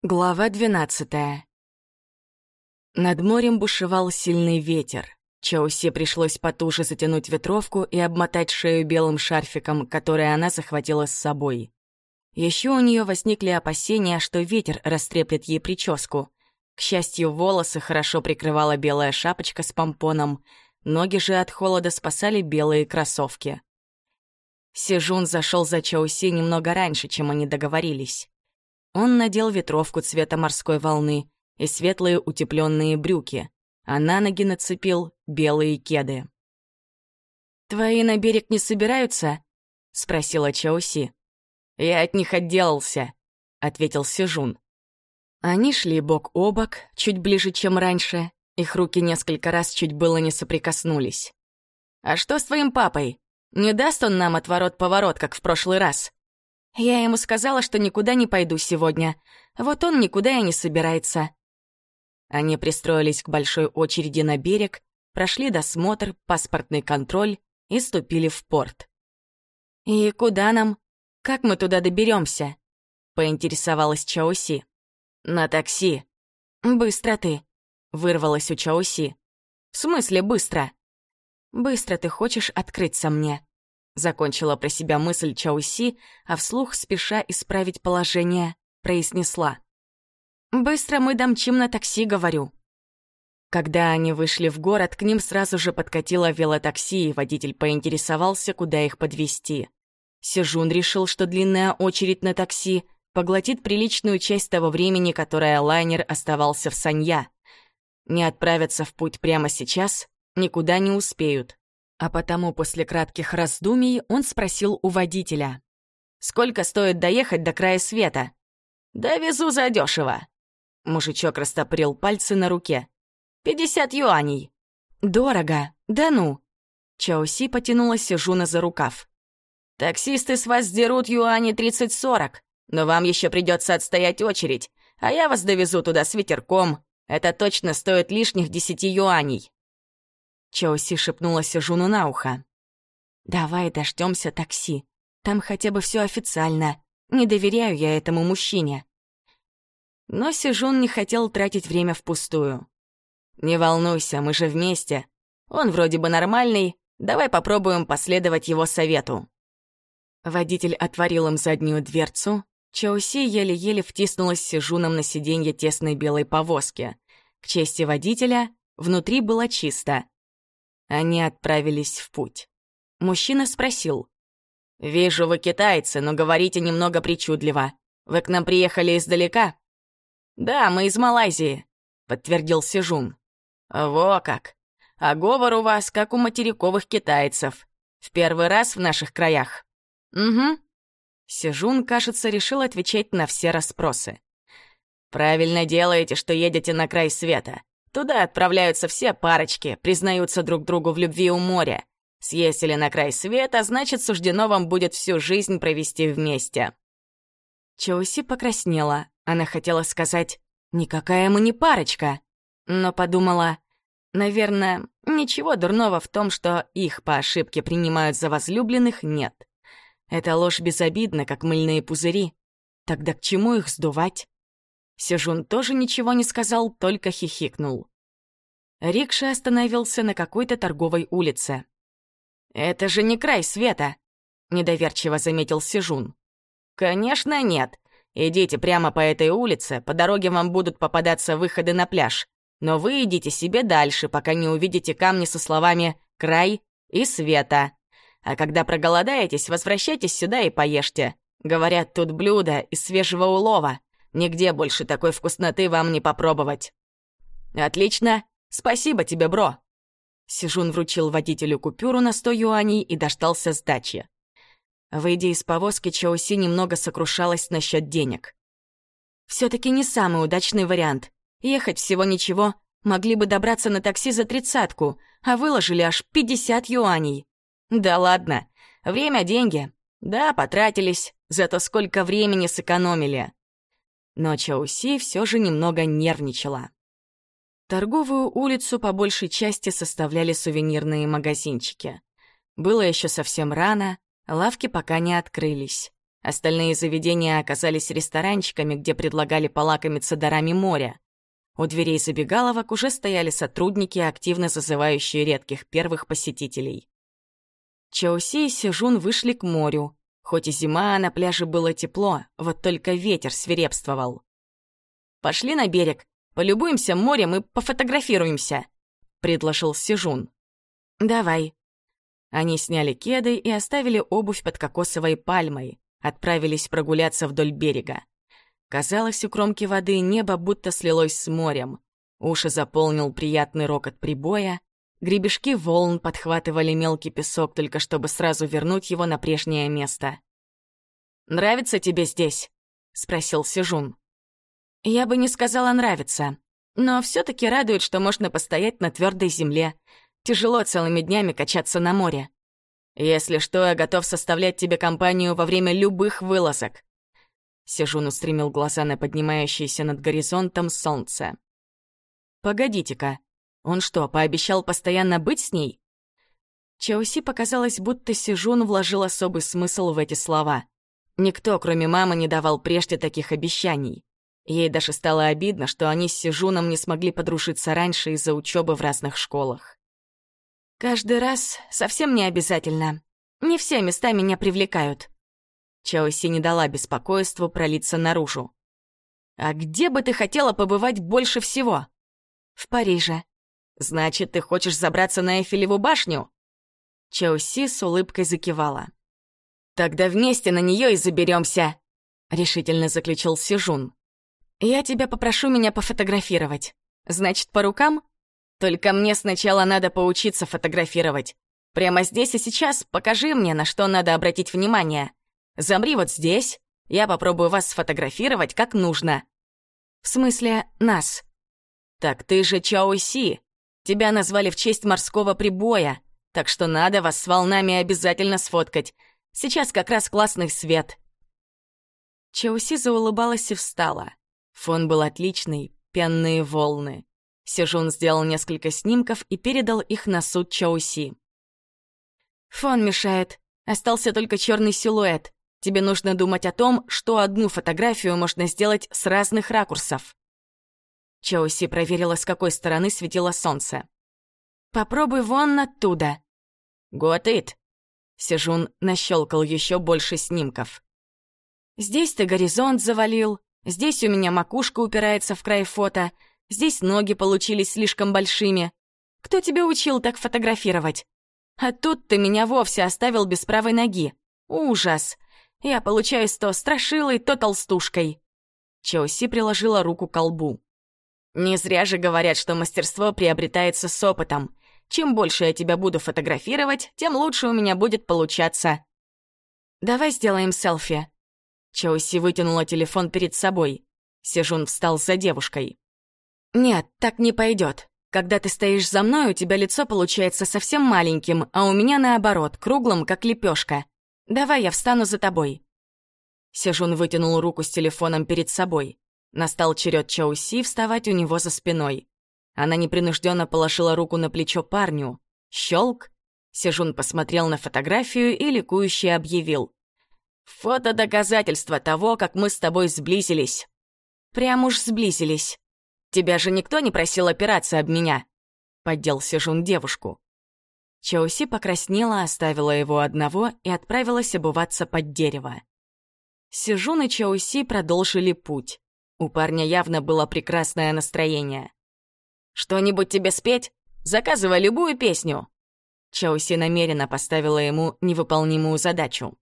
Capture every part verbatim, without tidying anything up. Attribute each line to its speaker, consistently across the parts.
Speaker 1: Глава двенадцатая. Над морем бушевал сильный ветер. Чоуси пришлось потуже затянуть ветровку и обмотать шею белым шарфиком, который она захватила с собой. Еще у нее возникли опасения, что ветер растреплет ей прическу. К счастью, волосы хорошо прикрывала белая шапочка с помпоном, ноги же от холода спасали белые кроссовки. Сежун зашел за Чоуси немного раньше, чем они договорились. Он надел ветровку цвета морской волны и светлые утепленные брюки, а на ноги нацепил белые кеды. «Твои на берег не собираются?» — спросила Чоуси. «Я от них отделался», — ответил Сежун. Они шли бок о бок, чуть ближе, чем раньше. Их руки несколько раз чуть было не соприкоснулись. «А что с твоим папой? Не даст он нам отворот-поворот, как в прошлый раз?» «Я ему сказала, что никуда не пойду сегодня. Вот он никуда и не собирается». Они пристроились к большой очереди на берег, прошли досмотр, паспортный контроль и ступили в порт. «И куда нам? Как мы туда доберемся? Поинтересовалась Чаоси. «На такси». «Быстро ты», — вырвалась у Чаоси. «В смысле быстро?» «Быстро ты хочешь открыться мне», — закончила про себя мысль Чаоси, а вслух, спеша исправить положение, произнесла. «Быстро мы домчим на такси, говорю». Когда они вышли в город, к ним сразу же подкатило велотакси, и водитель поинтересовался, куда их подвезти. Сежун решил, что длинная очередь на такси поглотит приличную часть того времени, которое лайнер оставался в Санья. Не отправятся в путь прямо сейчас, никуда не успеют. А потому после кратких раздумий он спросил у водителя. «Сколько стоит доехать до края света?» «Да везу задешево». Мужичок растопырил пальцы на руке. «Пятьдесят юаней». «Дорого, да ну». Чаоси потянула Сежуна за рукав. «Таксисты с вас сдерут юани тридцать-сорок, но вам еще придется отстоять очередь, а я вас довезу туда с ветерком. Это точно стоит лишних десяти юаней». Чаоси шепнула Сежуну на ухо. «Давай дождемся такси. Там хотя бы все официально. Не доверяю я этому мужчине». Но Сежун не хотел тратить время впустую. «Не волнуйся, мы же вместе. Он вроде бы нормальный. Давай попробуем последовать его совету». Водитель отворил им заднюю дверцу. Чаоси еле-еле втиснулась с Сежуном на сиденье тесной белой повозки. К чести водителя, внутри было чисто. Они отправились в путь. Мужчина спросил. «Вижу, вы китайцы, но говорите немного причудливо. Вы к нам приехали издалека?» «Да, мы из Малайзии», — подтвердил Сежун. «Во как! А говор у вас, как у материковых китайцев. В первый раз в наших краях?» «Угу». Сежун, кажется, решил отвечать на все расспросы. «Правильно делаете, что едете на край света. Туда отправляются все парочки, признаются друг другу в любви у моря. Съездили на край света, значит, суждено вам будет всю жизнь провести вместе». Чоуси покраснела. Она хотела сказать «никакая мы не парочка», но подумала, наверное, ничего дурного в том, что их по ошибке принимают за возлюбленных, нет. Это ложь безобидна, как мыльные пузыри. Тогда к чему их сдувать? Сежун тоже ничего не сказал, только хихикнул. Рикша остановился на какой-то торговой улице. «Это же не край света», — недоверчиво заметил Сежун. «Конечно нет. Идите прямо по этой улице, по дороге вам будут попадаться выходы на пляж. Но вы идите себе дальше, пока не увидите камни со словами «край» и «света». А когда проголодаетесь, возвращайтесь сюда и поешьте. Говорят, тут блюдо из свежего улова. Нигде больше такой вкусноты вам не попробовать». «Отлично. Спасибо тебе, бро». Сежун вручил водителю купюру на сто юаней и дождался сдачи. Выйдя из повозки, Чаоси немного сокрушалась насчет денег. «Все-таки не самый удачный вариант. Ехать всего ничего, могли бы добраться на такси за тридцатку, а выложили аж пятьдесят юаней. Да ладно, время — деньги. Да, потратились, зато сколько времени сэкономили». Но Чаоси все же немного нервничала. Торговую улицу по большей части составляли сувенирные магазинчики. Было еще совсем рано, лавки пока не открылись. Остальные заведения оказались ресторанчиками, где предлагали полакомиться дарами моря. У дверей забегаловок уже стояли сотрудники, активно зазывающие редких первых посетителей. Чаоси и Сежун вышли к морю. Хоть и зима, а на пляже было тепло, вот только ветер свирепствовал. «Пошли на берег, полюбуемся морем и пофотографируемся», — предложил Сежун. «Давай». Они сняли кеды и оставили обувь под кокосовой пальмой, отправились прогуляться вдоль берега. Казалось, у кромки воды небо будто слилось с морем. Уши заполнил приятный рокот прибоя, гребешки волн подхватывали мелкий песок, только чтобы сразу вернуть его на прежнее место. «Нравится тебе здесь?» — спросил Сежун. «Я бы не сказала «нравится», но все-таки радует, что можно постоять на твердой земле. Тяжело целыми днями качаться на море. Если что, я готов составлять тебе компанию во время любых вылазок». Сежун устремил глаза на поднимающееся над горизонтом солнце. «Погодите-ка, он что, пообещал постоянно быть с ней?» Чаоси показалось, будто Сежун вложил особый смысл в эти слова. Никто, кроме мамы, не давал прежде таких обещаний. Ей даже стало обидно, что они с Сежуном не смогли подружиться раньше из-за учебы в разных школах. «Каждый раз совсем не обязательно. Не все места меня привлекают». Чаоси не дала беспокойству пролиться наружу. «А где бы ты хотела побывать больше всего?» «В Париже». «Значит, ты хочешь забраться на Эйфелеву башню?» Чаоси с улыбкой закивала. «Тогда вместе на нее и заберемся», — решительно заключил Сежун. «Я тебя попрошу меня пофотографировать. Значит, по рукам? Только мне сначала надо поучиться фотографировать. Прямо здесь и сейчас покажи мне, на что надо обратить внимание. Замри вот здесь, я попробую вас сфотографировать как нужно». «В смысле, нас?» «Так ты же Чаоси. Тебя назвали в честь морского прибоя, так что надо вас с волнами обязательно сфоткать. Сейчас как раз классный свет». Чаоси заулыбалась и встала. Фон был отличный, пенные волны. Сежун сделал несколько снимков и передал их на суд Чаоси. «Фон мешает. Остался только черный силуэт. Тебе нужно думать о том, что одну фотографию можно сделать с разных ракурсов». Чаоси проверила, с какой стороны светило солнце. «Попробуй вон оттуда». «Got it». Сежун нащелкал еще больше снимков. «Здесь ты горизонт завалил, здесь у меня макушка упирается в край фото, здесь ноги получились слишком большими. Кто тебя учил так фотографировать? А тут ты меня вовсе оставил без правой ноги. Ужас! Я получаюсь то страшилой, то толстушкой». Чаоси приложила руку к колбу. «Не зря же говорят, что мастерство приобретается с опытом. Чем больше я тебя буду фотографировать, тем лучше у меня будет получаться». «Давай сделаем селфи». Чаоси вытянула телефон перед собой. Сежун встал за девушкой. «Нет, так не пойдет. Когда ты стоишь за мной, у тебя лицо получается совсем маленьким, а у меня наоборот, круглым, как лепешка. Давай я встану за тобой». Сежун вытянул руку с телефоном перед собой. Настал черед Чаоси вставать у него за спиной. Она непринужденно положила руку на плечо парню. Щелк. Сежун посмотрел на фотографию и ликующе объявил: «Фото — доказательство того, как мы с тобой сблизились». «Прям уж сблизились. Тебя же никто не просил опираться об меня», — поддел Сежун девушку. Чаоси покраснела, оставила его одного и отправилась обуваться под дерево. Сежун и Чаоси продолжили путь. У парня явно было прекрасное настроение. «Что-нибудь тебе спеть? Заказывай любую песню!» Чаоси намеренно поставила ему невыполнимую задачу.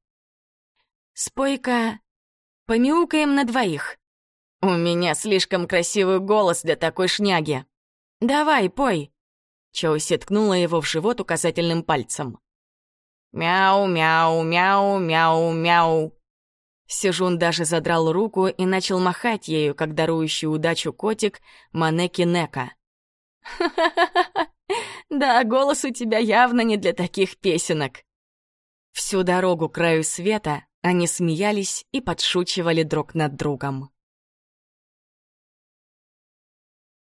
Speaker 1: «Спой-ка, помяукаем на двоих. У меня слишком красивый голос для такой шняги. Давай, пой!» Чаоси ткнула его в живот указательным пальцем. «Мяу, мяу, мяу, мяу, мяу!» Сежун даже задрал руку и начал махать ею, как дарующий удачу котик Манеки Нека. «Ха-ха-ха! Да, голос у тебя явно не для таких песенок!» Всю дорогу к краю света они смеялись и подшучивали друг над другом.